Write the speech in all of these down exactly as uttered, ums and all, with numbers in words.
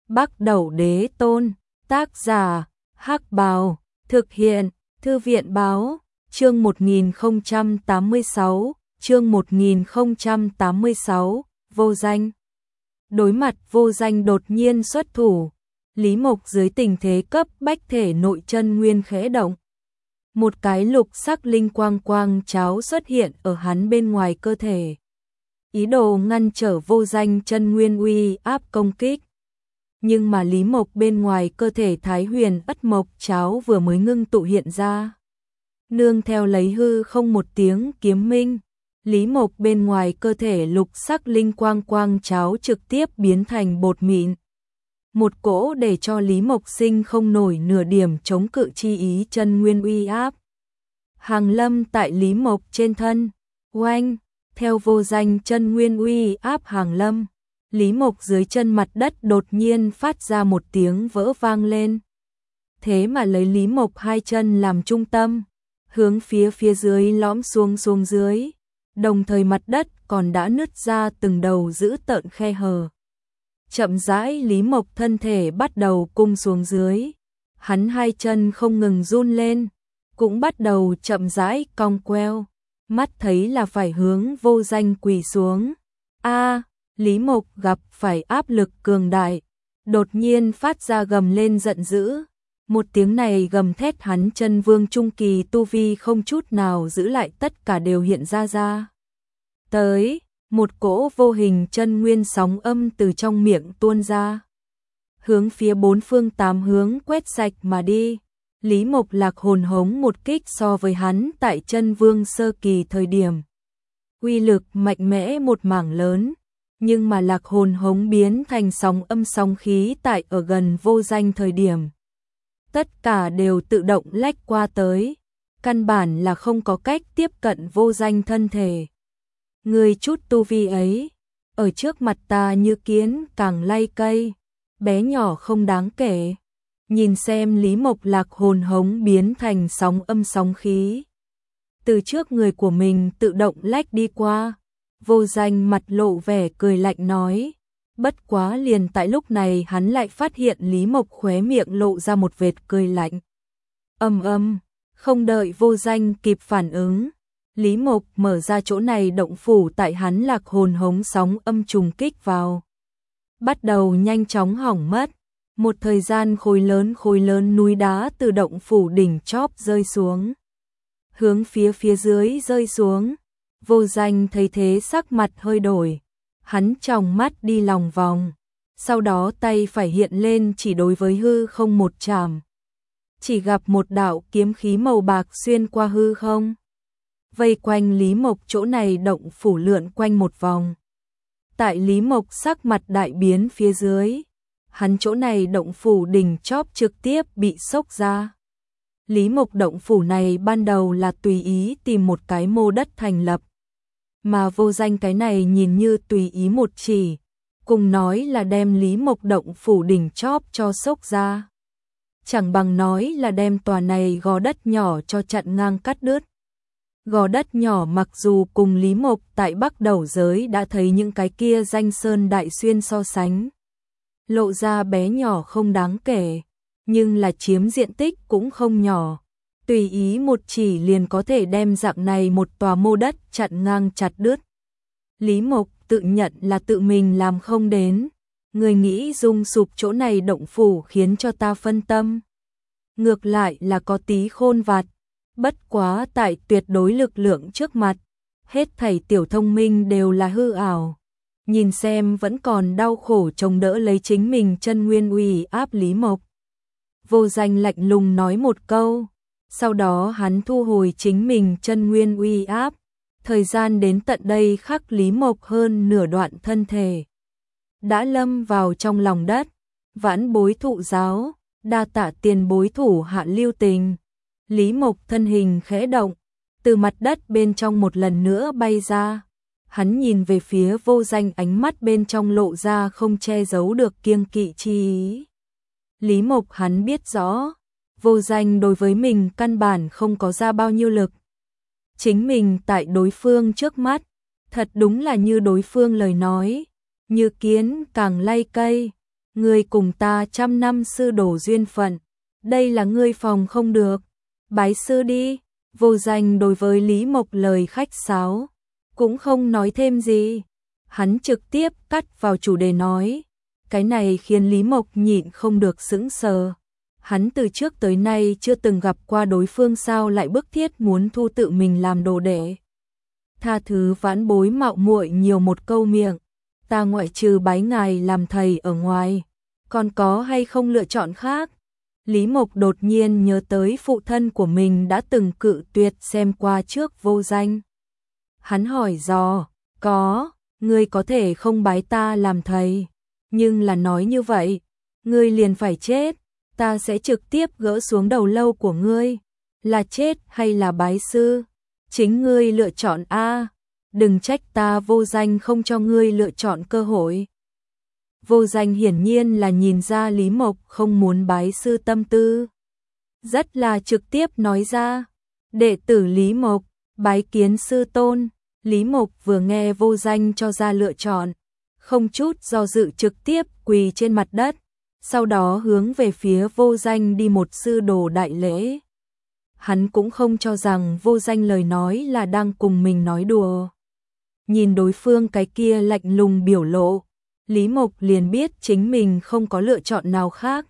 Bắc Đẩu Đế Tôn, tác giả, Hắc Bào, thực hiện, Thư viện Báo, chương một nghìn không trăm tám mươi sáu, chương một nghìn không trăm tám mươi sáu, Vô Danh. Đối mặt Vô Danh đột nhiên xuất thủ, Lý Mộc dưới tình thế cấp bách thể nội chân nguyên khẽ động. Một cái lục sắc linh quang quang cháo xuất hiện ở hắn bên ngoài cơ thể. Ý đồ ngăn trở Vô Danh chân nguyên uy áp công kích. Nhưng mà Lý Mộc bên ngoài cơ thể Thái Huyền Ất Mộc cháo vừa mới ngưng tụ hiện ra. Nương theo lấy hư không một tiếng kiếm minh, Lý Mộc bên ngoài cơ thể lục sắc linh quang quang cháo trực tiếp biến thành bột mịn. Một cỗ để cho Lý Mộc sinh không nổi nửa điểm chống cự chi ý chân nguyên uy áp. Hàng lâm tại Lý Mộc trên thân, oanh, theo Vô Danh chân nguyên uy áp hàng lâm. Lý Mộc dưới chân mặt đất đột nhiên phát ra một tiếng vỡ vang lên. Thế mà lấy Lý Mộc hai chân làm trung tâm, hướng phía phía dưới lõm xuống xuống dưới, đồng thời mặt đất còn đã nứt ra từng đầu dữ tợn khe hở. Chậm rãi Lý Mộc thân thể bắt đầu cung xuống dưới, hắn hai chân không ngừng run lên, cũng bắt đầu chậm rãi cong queo, mắt thấy là phải hướng Vô Danh quỳ xuống. A, Lý Mộc gặp phải áp lực cường đại, đột nhiên phát ra gầm lên giận dữ. Một tiếng này gầm thét hắn chân vương trung kỳ tu vi không chút nào giữ lại, tất cả đều hiện ra ra. Tới, một cỗ vô hình chân nguyên sóng âm từ trong miệng tuôn ra, hướng phía bốn phương tám hướng quét sạch mà đi. Lý Mộc lạc hồn hống một kích so với hắn tại chân vương sơ kỳ thời điểm, uy lực mạnh mẽ một mảng lớn, nhưng mà lạc hồn hống biến thành sóng âm sóng khí tại ở gần Vô Danh thời điểm, tất cả đều tự động lách qua tới, căn bản là không có cách tiếp cận Vô Danh thân thể. Người chút tu vi ấy, ở trước mặt ta như kiến càng lay cây, bé nhỏ không đáng kể. Nhìn xem Lý Mộc lạc hồn hống biến thành sóng âm sóng khí, từ trước người của mình tự động lách đi qua. Vô Danh mặt lộ vẻ cười lạnh nói, bất quá liền tại lúc này hắn lại phát hiện Lý Mộc khóe miệng lộ ra một vệt cười lạnh. Âm âm, không đợi Vô Danh kịp phản ứng, Lý Mộc mở ra chỗ này động phủ tại hắn lạc hồn hống sóng âm trùng kích vào, bắt đầu nhanh chóng hỏng mất. Một thời gian khối lớn khối lớn núi đá từ động phủ đỉnh chóp rơi xuống, hướng phía phía dưới rơi xuống. Vô Danh thấy thế sắc mặt hơi đổi, hắn tròng mắt đi lòng vòng, sau đó tay phải hiện lên chỉ đối với hư không một chảm. Chỉ gặp một đạo kiếm khí màu bạc xuyên qua hư không, vây quanh Lý Mộc chỗ này động phủ lượn quanh một vòng. Tại Lý Mộc sắc mặt đại biến phía dưới, hắn chỗ này động phủ đỉnh chóp trực tiếp bị xốc ra. Lý Mộc động phủ này ban đầu là tùy ý tìm một cái mô đất thành lập, mà Vô Danh cái này nhìn như tùy ý một chỉ, cùng nói là đem Lý Mộc động phủ đỉnh chóp cho xốc ra, chẳng bằng nói là đem tòa này gò đất nhỏ cho chặn ngang cắt đứt. Gò đất nhỏ mặc dù cùng Lý Mộc tại Bắc Đẩu giới đã thấy những cái kia danh sơn đại xuyên so sánh, lộ ra bé nhỏ không đáng kể, nhưng là chiếm diện tích cũng không nhỏ. Tùy ý một chỉ liền có thể đem dạng này một tòa mô đất chặn ngang chặt đứt. Lý Mộc tự nhận là tự mình làm không đến, người nghĩ dung sụp chỗ này động phủ khiến cho ta phân tâm. Ngược lại là có tí khôn vặt, bất quá tại tuyệt đối lực lượng trước mặt, hết thảy tiểu thông minh đều là hư ảo. Nhìn xem vẫn còn đau khổ chống đỡ lấy chính mình chân nguyên uy áp Lý Mộc. Vô Danh lạnh lùng nói một câu, sau đó hắn thu hồi chính mình chân nguyên uy áp. Thời gian đến tận đây khắc Lý Mộc hơn nửa đoạn thân thể đã lâm vào trong lòng đất. Vãn bối thụ giáo, đa tạ tiền bối thủ hạ lưu tình. Lý Mộc thân hình khẽ động, từ mặt đất bên trong một lần nữa bay ra. Hắn nhìn về phía Vô Danh, ánh mắt bên trong lộ ra không che giấu được kiêng kỵ chi ý. Lý Mộc hắn biết rõ, Vô Danh đối với mình căn bản không có ra bao nhiêu lực. Chính mình tại đối phương trước mắt, thật đúng là như đối phương lời nói, như kiến càng lay cây. ngươi cùng ta trăm năm sư đồ duyên phận, đây là ngươi phòng không được, bái sư đi. Vô Danh đối với Lý Mộc lời khách sáo, cũng không nói thêm gì, hắn trực tiếp cắt vào chủ đề nói, cái này khiến Lý Mộc nhịn không được sững sờ. Hắn từ trước tới nay chưa từng gặp qua đối phương sao lại bức thiết muốn thu tự mình làm đồ đệ. Tha thứ vãn bối mạo muội nhiều một câu miệng, ta ngoại trừ bái ngài làm thầy ở ngoài, còn có hay không lựa chọn khác? Lý Mộc đột nhiên nhớ tới phụ thân của mình đã từng cự tuyệt xem qua trước Vô Danh. Hắn hỏi dò, có, ngươi có thể không bái ta làm thầy, nhưng là nói như vậy, ngươi liền phải chết, ta sẽ trực tiếp gỡ xuống đầu lâu của ngươi, là chết hay là bái sư, chính ngươi lựa chọn a, đừng trách ta Vô Danh không cho ngươi lựa chọn cơ hội. Vô Danh hiển nhiên là nhìn ra Lý Mộc không muốn bái sư tâm tư, rất là trực tiếp nói ra, đệ tử Lý Mộc, bái kiến sư tôn. Lý Mộc vừa nghe Vô Danh cho ra lựa chọn, không chút do dự trực tiếp quỳ trên mặt đất, sau đó hướng về phía Vô Danh đi một sư đồ đại lễ. Hắn cũng không cho rằng Vô Danh lời nói là đang cùng mình nói đùa. Nhìn đối phương cái kia lạnh lùng biểu lộ, Lý Mộc liền biết chính mình không có lựa chọn nào khác.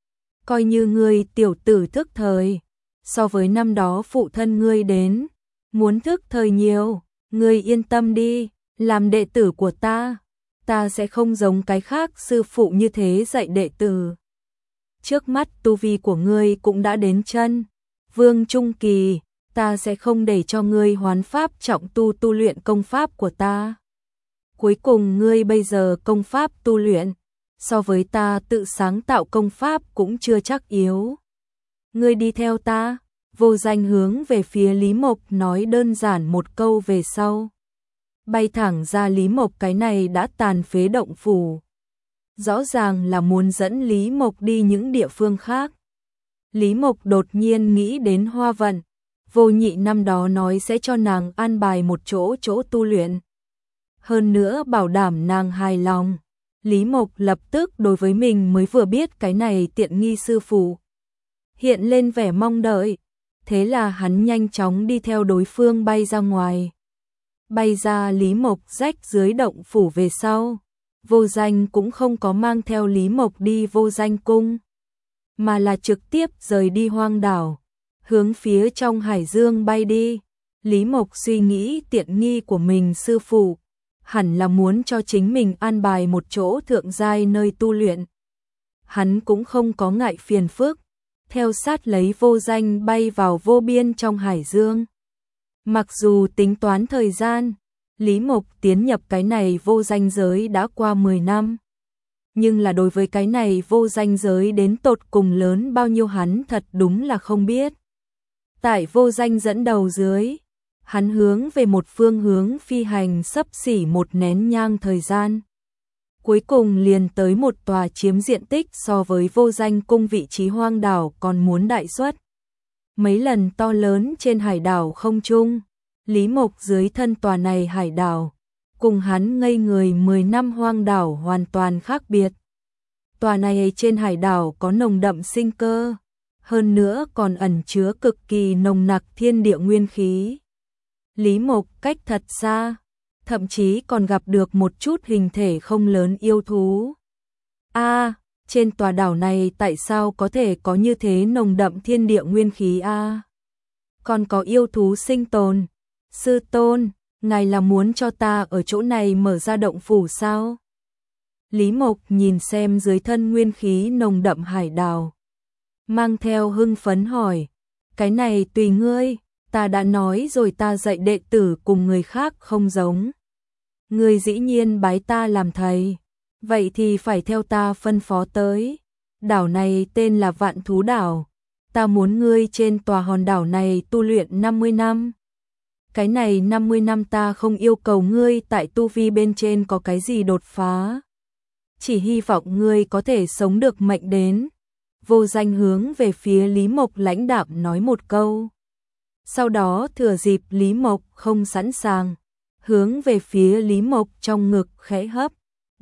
Coi như ngươi tiểu tử thức thời, so với năm đó phụ thân ngươi đến, muốn thức thời nhiều, ngươi yên tâm đi, làm đệ tử của ta, ta sẽ không giống cái khác sư phụ như thế dạy đệ tử. Trước mắt tu vi của ngươi cũng đã đến chân vương trung kỳ, ta sẽ không để cho ngươi hoán pháp trọng tu tu luyện công pháp của ta. Cuối cùng ngươi bây giờ công pháp tu luyện, so với ta tự sáng tạo công pháp cũng chưa chắc yếu. Ngươi đi theo ta. Vô Danh hướng về phía Lý Mộc nói đơn giản một câu về sau, bay thẳng ra Lý Mộc cái này đã tàn phế động phủ. Rõ ràng là muốn dẫn Lý Mộc đi những địa phương khác. Lý Mộc đột nhiên nghĩ đến Hoa Vận, Vô Nhị năm đó nói sẽ cho nàng an bài một chỗ chỗ tu luyện. Hơn nữa bảo đảm nàng hài lòng. Lý Mộc lập tức đối với mình mới vừa biết cái này tiện nghi sư phụ hiện lên vẻ mong đợi. Thế là hắn nhanh chóng đi theo đối phương bay ra ngoài. Bay ra Lý Mộc rách dưới động phủ về sau, Vô Danh cũng không có mang theo Lý Mộc đi Vô Danh cung, mà là trực tiếp rời đi hoang đảo, hướng phía trong hải dương bay đi. Lý Mộc suy nghĩ tiện nghi của mình sư phụ, hẳn là muốn cho chính mình an bài một chỗ thượng giai nơi tu luyện. Hắn cũng không có ngại phiền phức, theo sát lấy Vô Danh bay vào vô biên trong hải dương. Mặc dù tính toán thời gian, Lý Mộc tiến nhập cái này vô danh giới đã qua mười năm. Nhưng là đối với cái này vô danh giới đến tột cùng lớn bao nhiêu hắn thật đúng là không biết. Tại Vô Danh dẫn đầu dưới, hắn hướng về một phương hướng phi hành xấp xỉ một nén nhang thời gian. Cuối cùng liền tới một tòa chiếm diện tích so với Vô Danh cung vị trí hoang đảo còn muốn đại suất mấy lần to lớn trên hải đảo không trung. Lý Mộc dưới thân tòa này hải đảo, cùng hắn ngây người mười năm hoang đảo hoàn toàn khác biệt. Tòa này trên hải đảo có nồng đậm sinh cơ, hơn nữa còn ẩn chứa cực kỳ nồng nặc thiên địa nguyên khí. Lý Mộc cách thật xa, thậm chí còn gặp được một chút hình thể không lớn yêu thú. A, à, trên tòa đảo này tại sao có thể có như thế nồng đậm thiên địa nguyên khí a? À? Còn có yêu thú sinh tồn. Sư tôn, ngài là muốn cho ta ở chỗ này mở ra động phủ sao? Lý Mộc nhìn xem dưới thân nguyên khí nồng đậm hải đảo, mang theo hưng phấn hỏi, cái này tùy ngươi, ta đã nói rồi ta dạy đệ tử cùng người khác không giống. Ngươi dĩ nhiên bái ta làm thầy, vậy thì phải theo ta phân phó tới. Đảo này tên là Vạn Thú Đảo, ta muốn ngươi trên tòa hòn đảo này tu luyện năm mươi năm. Cái này năm mươi năm ta không yêu cầu ngươi tại tu vi bên trên có cái gì đột phá, chỉ hy vọng ngươi có thể sống được mệnh đến. Vô Danh hướng về phía Lý Mộc lãnh đạm nói một câu. Sau đó thừa dịp Lý Mộc không sẵn sàng, hướng về phía Lý Mộc trong ngực khẽ hấp,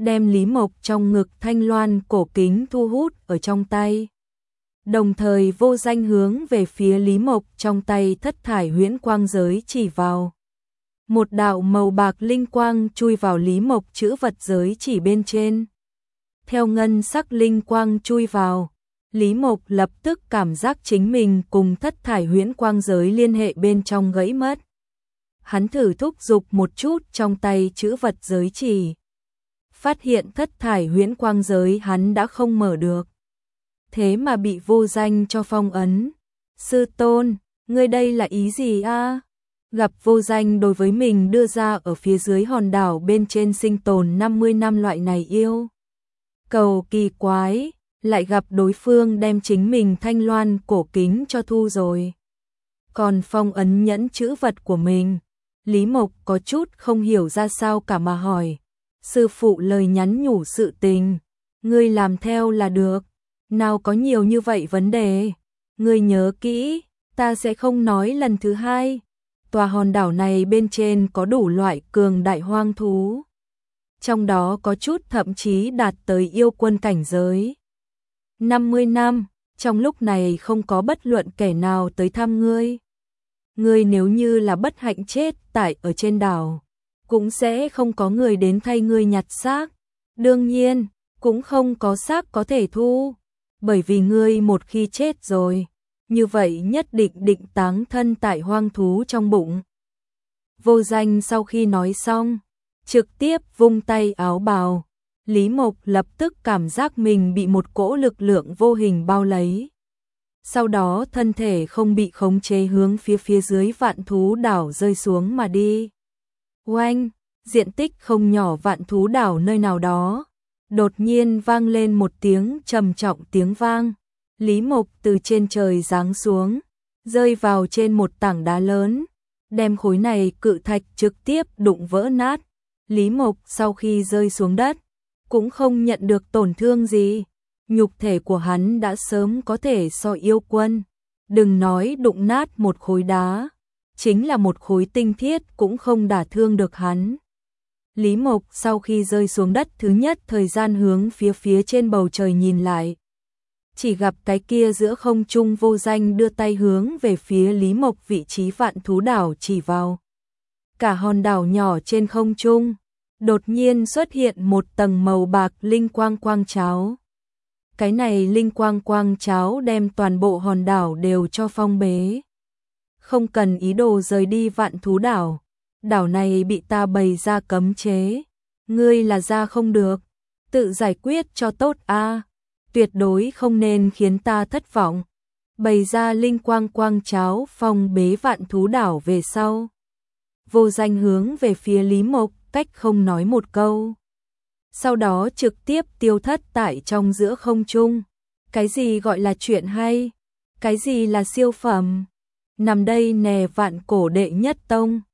đem Lý Mộc trong ngực thanh loan cổ kính thu hút ở trong tay. Đồng thời Vô Danh hướng về phía Lý Mộc trong tay thất thải huyễn quang giới chỉ vào. Một đạo màu bạc linh quang chui vào Lý Mộc chữ vật giới chỉ bên trên. Theo ngân sắc linh quang chui vào, Lý Mộc lập tức cảm giác chính mình cùng thất thải huyễn quang giới liên hệ bên trong gãy mất. Hắn thử thúc giục một chút trong tay chữ vật giới chỉ. Phát hiện thất thải huyễn quang giới hắn đã không mở được. Thế mà bị Vô Danh cho phong ấn. Sư tôn, ngươi đây là ý gì a? Gặp Vô Danh đối với mình đưa ra ở phía dưới hòn đảo bên trên sinh tồn năm mươi năm loại này yêu cầu kỳ quái, lại gặp đối phương đem chính mình thanh loan cổ kính cho thu rồi. Còn phong ấn nhẫn chữ vật của mình, Lý Mộc có chút không hiểu ra sao cả mà hỏi. Sư phụ lời nhắn nhủ sự tình, ngươi làm theo là được, nào có nhiều như vậy vấn đề. Ngươi nhớ kỹ, ta sẽ không nói lần thứ hai. Tòa hòn đảo này bên trên có đủ loại cường đại hoang thú. Trong đó có chút thậm chí đạt tới yêu quân cảnh giới. năm mươi năm, trong lúc này không có bất luận kẻ nào tới thăm ngươi. Ngươi nếu như là bất hạnh chết tại ở trên đảo, cũng sẽ không có người đến thay ngươi nhặt xác. Đương nhiên, cũng không có xác có thể thu, bởi vì ngươi một khi chết rồi, như vậy nhất định định táng thân tại hoang thú trong bụng. Vô Danh sau khi nói xong, trực tiếp vung tay áo bào. Lý Mộc lập tức cảm giác mình bị một cỗ lực lượng vô hình bao lấy. Sau đó thân thể không bị khống chế hướng phía phía dưới vạn thú đảo rơi xuống mà đi. Oanh, diện tích không nhỏ vạn thú đảo nơi nào đó, đột nhiên vang lên một tiếng trầm trọng tiếng vang. Lý Mộc từ trên trời giáng xuống, rơi vào trên một tảng đá lớn, đem khối này cự thạch trực tiếp đụng vỡ nát. Lý Mộc sau khi rơi xuống đất, cũng không nhận được tổn thương gì. Nhục thể của hắn đã sớm có thể so yêu quân. Đừng nói đụng nát một khối đá, chính là một khối tinh thiết cũng không đả thương được hắn. Lý Mộc sau khi rơi xuống đất thứ nhất thời gian hướng phía phía trên bầu trời nhìn lại. Chỉ gặp cái kia giữa không trung Vô Danh đưa tay hướng về phía Lý Mộc vị trí vạn thú đảo chỉ vào. Cả hòn đảo nhỏ trên không trung, đột nhiên xuất hiện một tầng màu bạc linh quang quang cháo. Cái này linh quang quang cháo đem toàn bộ hòn đảo đều cho phong bế. Không cần ý đồ rời đi vạn thú đảo. Đảo này bị ta bày ra cấm chế. Ngươi là ra không được. Tự giải quyết cho tốt a. Tuyệt đối không nên khiến ta thất vọng. Bày ra linh quang quang cháo phong bế vạn thú đảo về sau. Vô Danh hướng về phía Lý Mộc cách không nói một câu. Sau đó trực tiếp tiêu thất tại trong giữa không trung. Cái gì gọi là chuyện hay? Cái gì là siêu phẩm? Nằm đây nè vạn cổ đệ nhất tông.